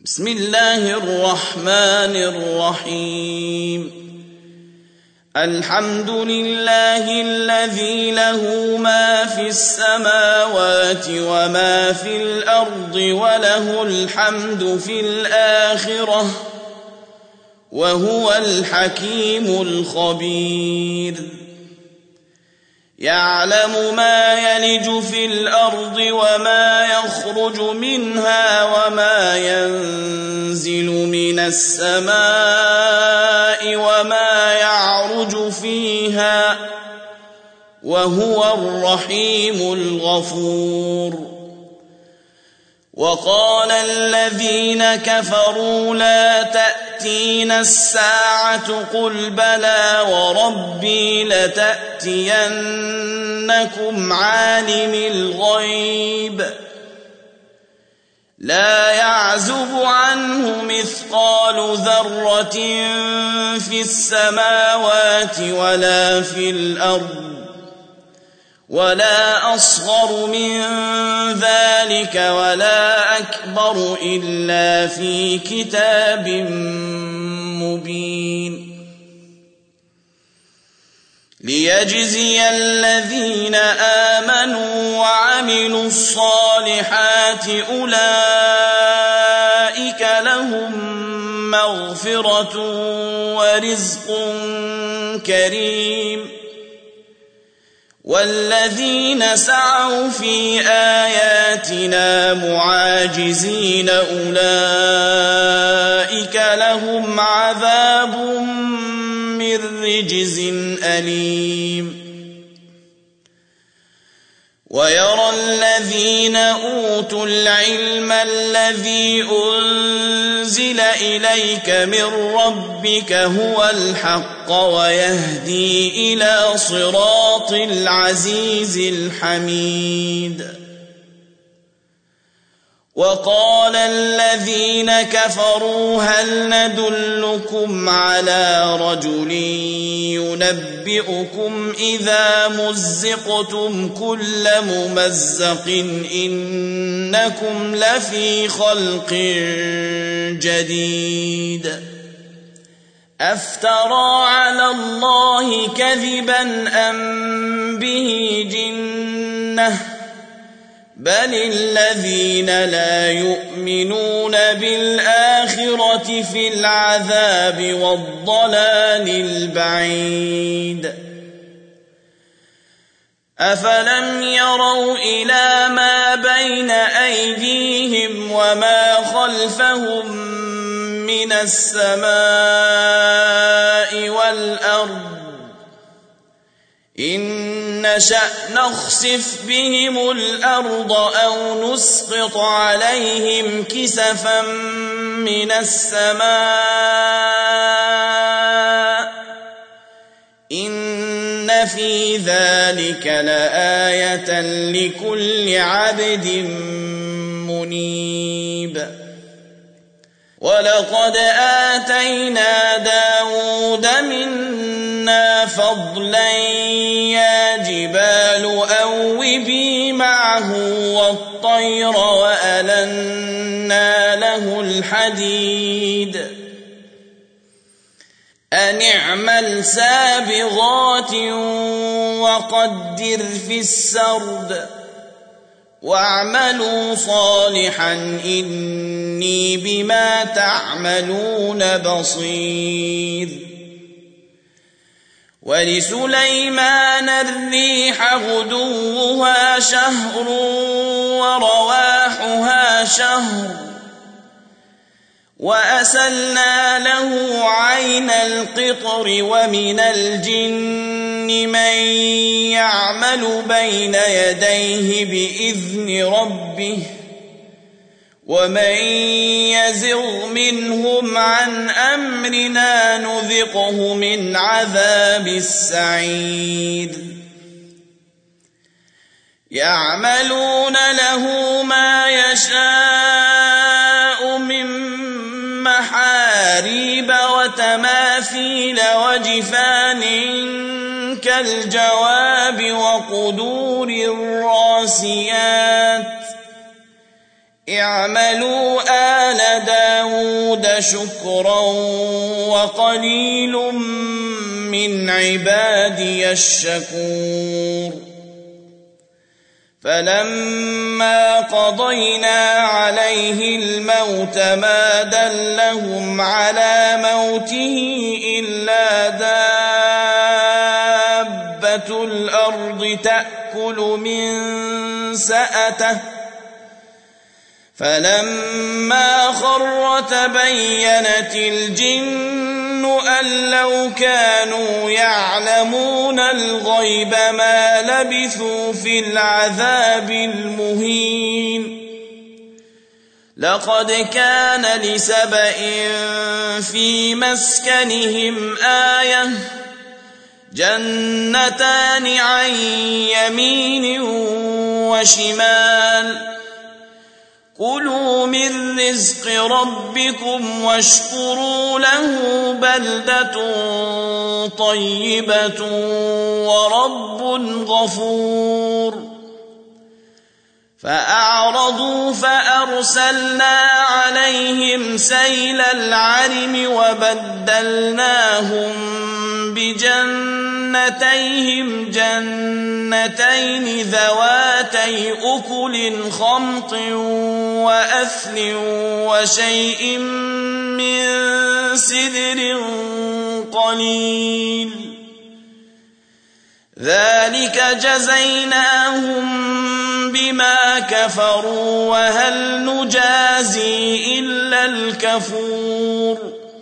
بسم الله الرحمن الرحيم الحمد لله الذي له ما في السماوات وما في الأرض وله الحمد في الآخرة وهو الحكيم الخبير يعلم ما يلج في الأرض وما يخرج منها وما ينزل من السماء وما يعرج فيها وهو الرحيم الغفور وقال الذين كفروا لا تأتينا الساعة قل بلى وربي لتأتينكم عالم الغيب لا يعزب عنه مثقال ذرة في السماوات ولا في الأرض ولا أصغر من ذلك ولا أكبر إلا في كتاب مبين ليجزي الذين آمنوا وعملوا الصالحات أولئك لهم مغفرة ورزق كريم والذين سعوا في آياتنا معاجزين أولئك لهم عذاب من رجز أليم ويرى الذين أوتوا العلم الذي أنزل إليك من ربك هو الحق ويهدي إلى صراط العزيز الحميد وقال الذين كفروا هل ندلكم على رجل ينبئكم إذا مزقتم كل ممزق إنكم لفي خلق جديد أفترى على الله كذبا أم به جنة بل الذين لا يؤمنون بالآخرة في العذاب والضلال البعيد أفلم يروا إلى ما بين أيديهم وما خلفهم من السماء والأرض إن نشأ نخسف بهم الأرض أو نسقط عليهم كسفا من السماء إن في ذلك لآية لكل عبد منيب ولقد آتينا داود منا فضلا يا جبال أوبي معه والطير وألنا له الحديد أن اعمل سابغات وقدر في السرد واعملوا صالحا إني بما تعملون بصير ولسليمان الريح غدوها شهر ورواحها شهر وأسلنا له عين القطر ومن الجن من يعمل بين يديه بإذن ربه ومن يزغ منهم عن أمرنا نذقه من عذاب السعير يعملون له ما يشاء من محاريب وتماثيل وجفان كالجواب وقدور الراسيات اعملوا آل داود وداود شكرا وقليل من عبادي الشكور فلما قضينا عليه الموت ما دلهم على موته إلا دابة الأرض تأكل من سأته فلما خر تبينت الجن أن لو كانوا يعلمون الغيب ما لبثوا في العذاب المهين لقد كان لسبإ في مسكنهم آية جنتان عن يمين وشمال كلوا من رزق ربكم واشكروا له بلدة طيبة ورب غفور فأعرضوا فأرسلنا عليهم سيل العرم وبدلناهم بجنتيهم جنتين ذواتي أكل خمط وأثل وشيء من سدر قليل ذلك جزيناهم بما كفروا وهل نجازي إلا الكفور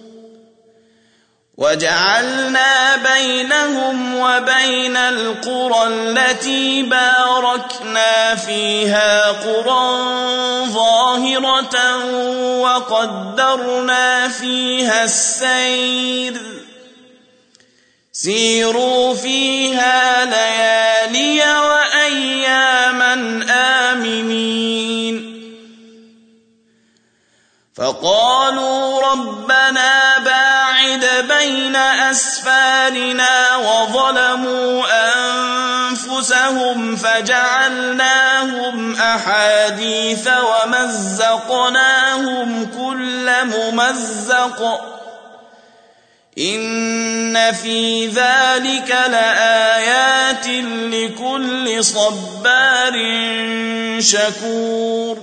وجعلنا بينهم وبين القرى التي باركنا فيها قرى ظاهرة وقدرنا فيها السير سيروا فيها ليالي وأياما آمنين فقالوا ربنا باعد بين أسفارنا وظلموا أنفسهم فجعلناهم أحاديث ومزقناهم كل ممزق إن في ذلك لآيات لكل صبار شكور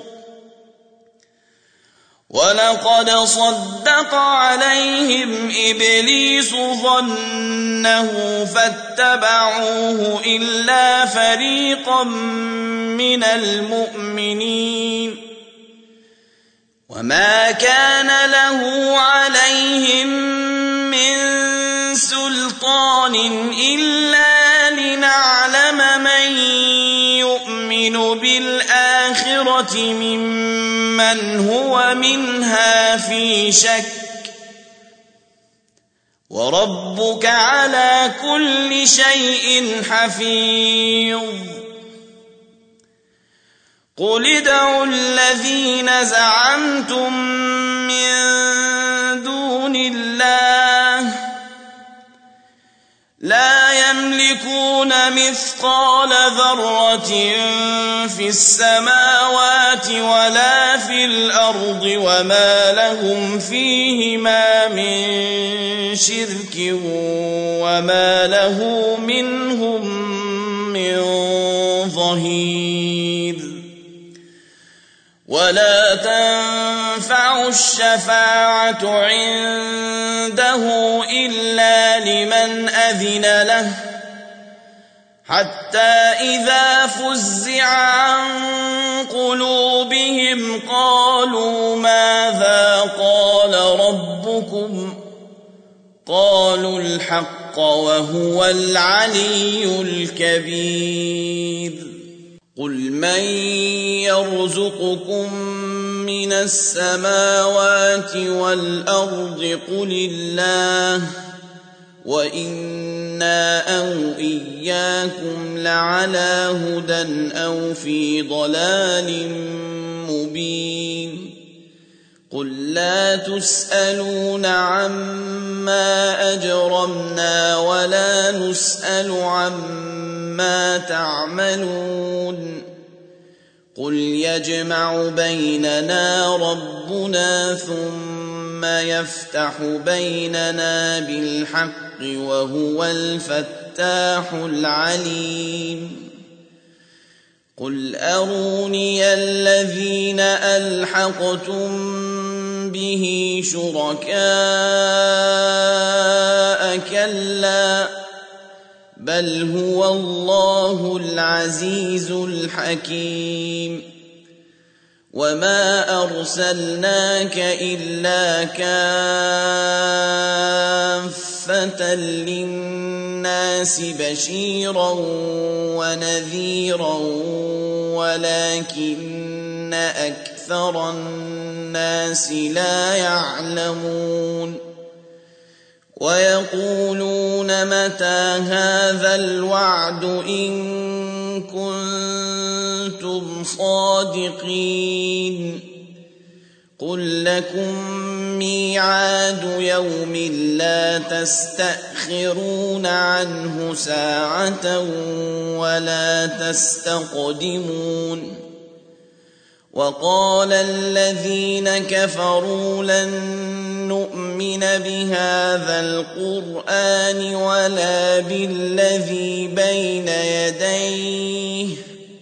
ولقد صدق عليهم إبليس ظنه فاتبعوه إلا فريقا من المؤمنين وما كان له عليهم من سلطان إلا لنعلم من يؤمن بالآخرة ممن هو منها في شك وربك على كل شيء حفيظ قل ادعوا الذين زعمتم من دون الله لا يملكون مثقال ذرة في السماوات ولا في الأرض وما لهم فيهما من شرك وما له منهم من ظهير ولا تنفع الشفاعة عنده إلا لمن أذن له حتى إذا فزع عن قلوبهم قالوا ماذا قال ربكم قالوا الحق وهو العلي الكبير قل من يرزقكم من السماوات والأرض قل الله وإنا أو إياكم لعلى هدى أو في ضلال مبين قل لا تسألون عما أجرمنا ولا نسأل عما تعملون قل يجمع بيننا ربنا ثم يفتح بيننا بالحق وهو الفتاح العليم قل أروني الذين ألحقتم به شركاء كلا بل هو الله العزيز الحكيم وما أرسلناك إلا كافة للناس بشيرا ونذيرا ولكن أكثر الناس لا يعلمون ويقولون متى هذا الوعد إن كنتم صادقين قل لكم ميعاد يوم لا تستأخرون عنه ساعة ولا تستقدمون وقال الذين كفروا لن نؤمن بهذا القرآن ولا بالذي بين يديه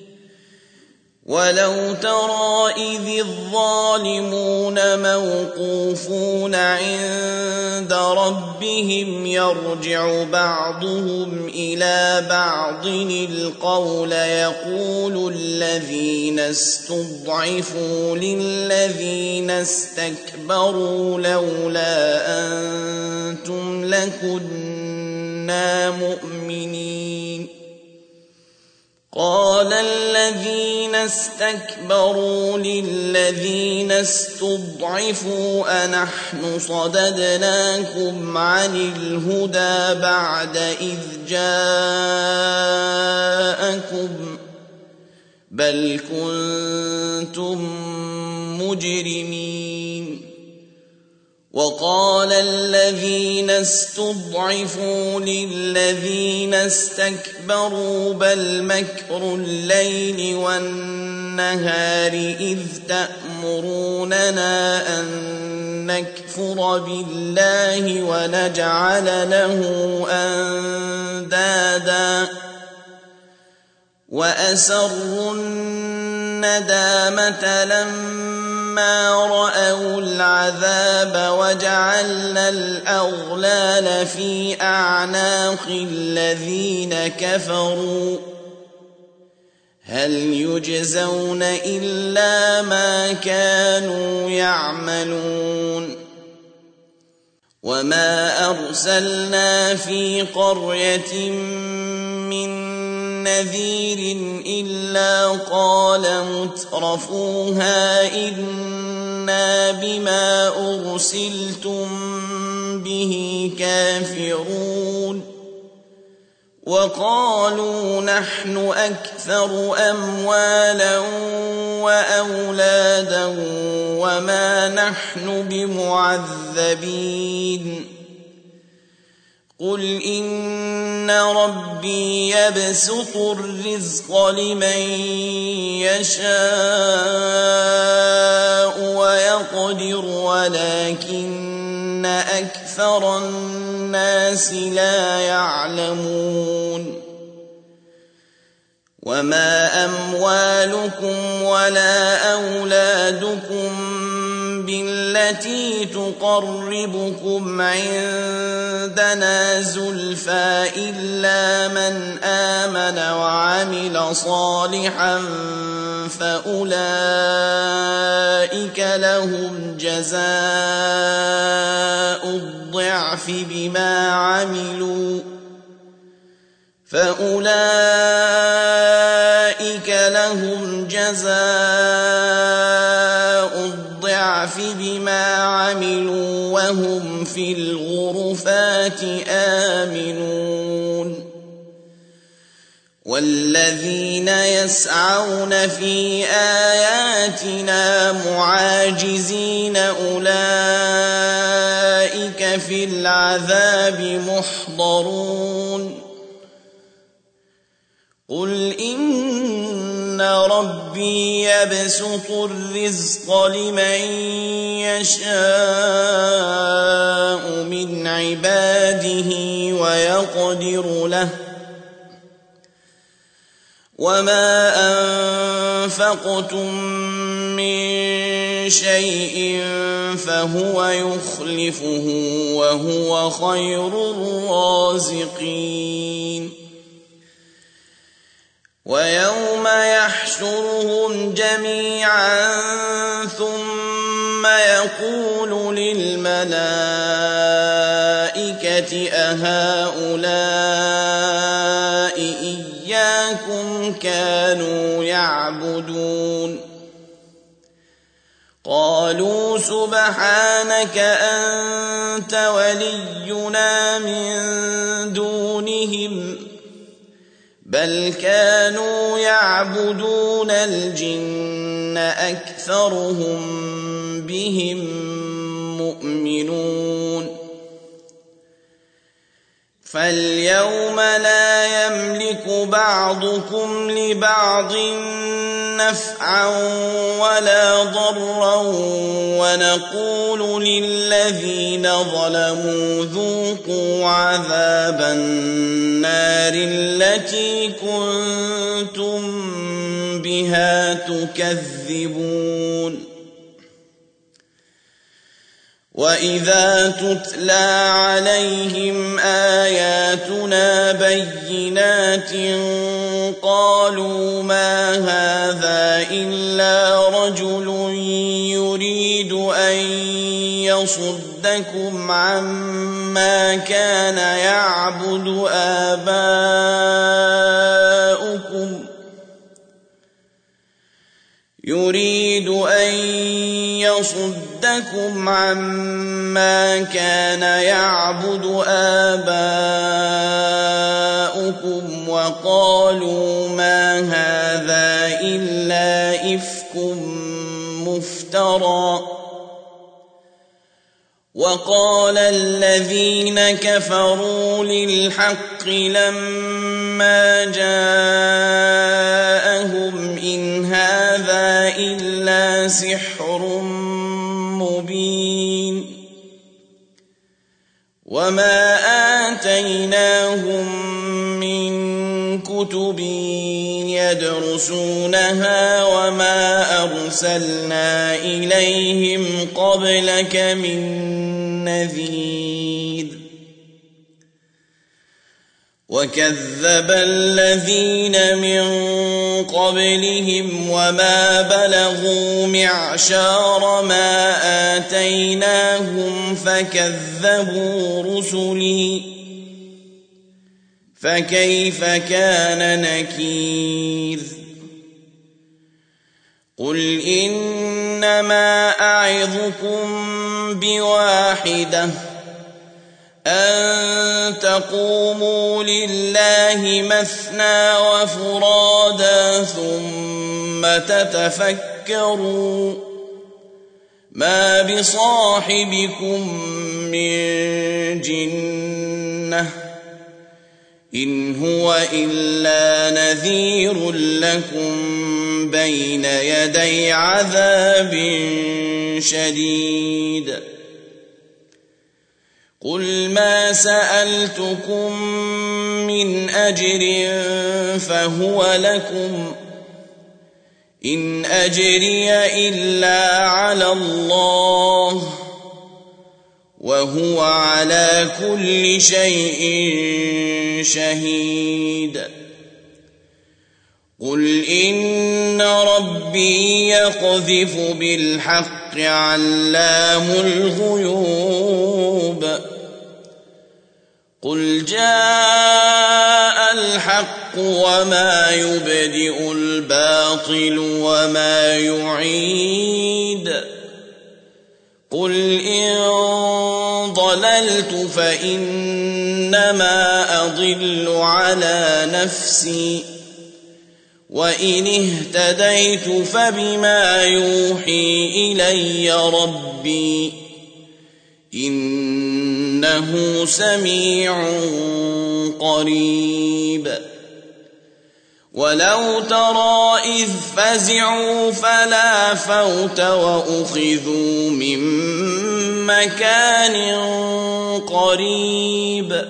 ولو ترى إذ الظالمون موقوفون عند ربهم يرجع بعضهم إلى بعض القول يقول الذين استضعفوا للذين استكبروا لولا أنتم لكنا مؤمنين قال الذين استكبروا للذين استضعفوا أنحن صددناكم عن الهدى بعد إذ جاءكم بل كنتم مجرمين وقال الذين استضعفوا للذين استكبروا بل مكر الليل والنهار إذ تأمروننا أن نكفر بالله ونجعل له أندادا وأسروا الندامة لما رأوا العذاب وجعلنا الأغلال في أعناق الذين كفروا هل يجزون إلا ما كانوا يعملون وما أرسلنا في قرية من نذير إلا قال مترفوها إنا بما أرسلتم به كافرون وقالوا نحن أكثر أموالا وأولادا وما نحن بمعذبين قل إن ربي يبسط الرزق لمن يشاء ويقدر ولكن أكثر الناس لا يعلمون وما أموالكم ولا أولادكم بالتي تقربكم عندنا زلفى إلا من آمن وعمل صالحا فأولئك لهم جزاء الضعف بما عملوا وهم في الغرفات آمنون والذين يسعون في آياتنا معاجزين أولئك في العذاب محضرون قل إن إن ربي يبسط الرزق لمن يشاء من عباده ويقدر له وما أنفقتم من شيء فهو يخلفه وهو خير الرازقين ويوم يحشرهم جميعا ثم يقول للملائكة أهؤلاء إياكم كانوا يعبدون قالوا سبحانك أنت ولينا من دونهم بل كانوا يعبدون الجن أكثرهم بهم مؤمنون فاليوم لا يملك بعضكم لبعض نفعا ولا ضرا ونقول للذين ظلموا ذوقوا عذاب النار التي كنتم بها تكذبون وإذا تتلى عليهم آياتنا بينات قالوا ما هذا إلا رجل يريد أن يصدكم عما كان يعبد آباؤكم يريد أن يصدكم عما كان يعبد آباؤكم وقالوا ما هذا إلا إفك مفترى وقال الذين كفروا للحق لما جاءهم إن هذا إلا سحر مبين وما آتيناهم من كتب يدرسونها وما أرسلنا إليهم قبلك من نذير وكذب الذين من قبلهم وما بلغوا معشار ما آتيناهم فكذبوا رسلي فكيف كان نكير قل إنما أعظكم بواحدة أن تقوموا لله مثنى وفرادا ثم تتفكروا ما بصاحبكم من جنة إن هو إلا نذير لكم بين يدي عذاب شديد قل ما سألتكم من أجر فهو لكم إن أجري إلا على الله وهو على كل شيء شهيد قل إن ربي يقذف بالحق علام الغيوب قل جاء الحق وما يبدئ الباطل وما يعيد قل إن ضللت فإنما أضل على نفسي وإن اهتديت فبما يوحي إلي ربي إنه سميع قريب ولو ترى إذ فزعوا فلا فوت وأخذوا من مكان قريب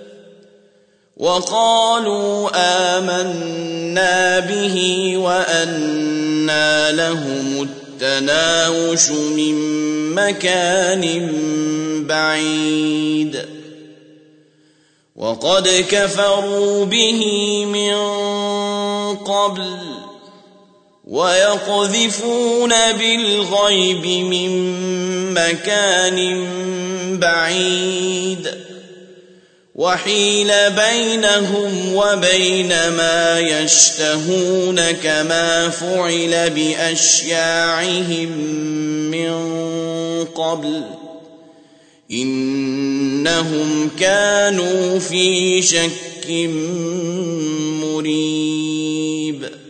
وقالوا آمنا به وأنى لهم التناوش من مكان بعيد وقد كفروا به من قبل ويقذفون بالغيب من مكان بعيد وحيل بينهم وبين ما يشتهون كما فعل بأشياعهم من قبل إنهم كانوا في شك مريب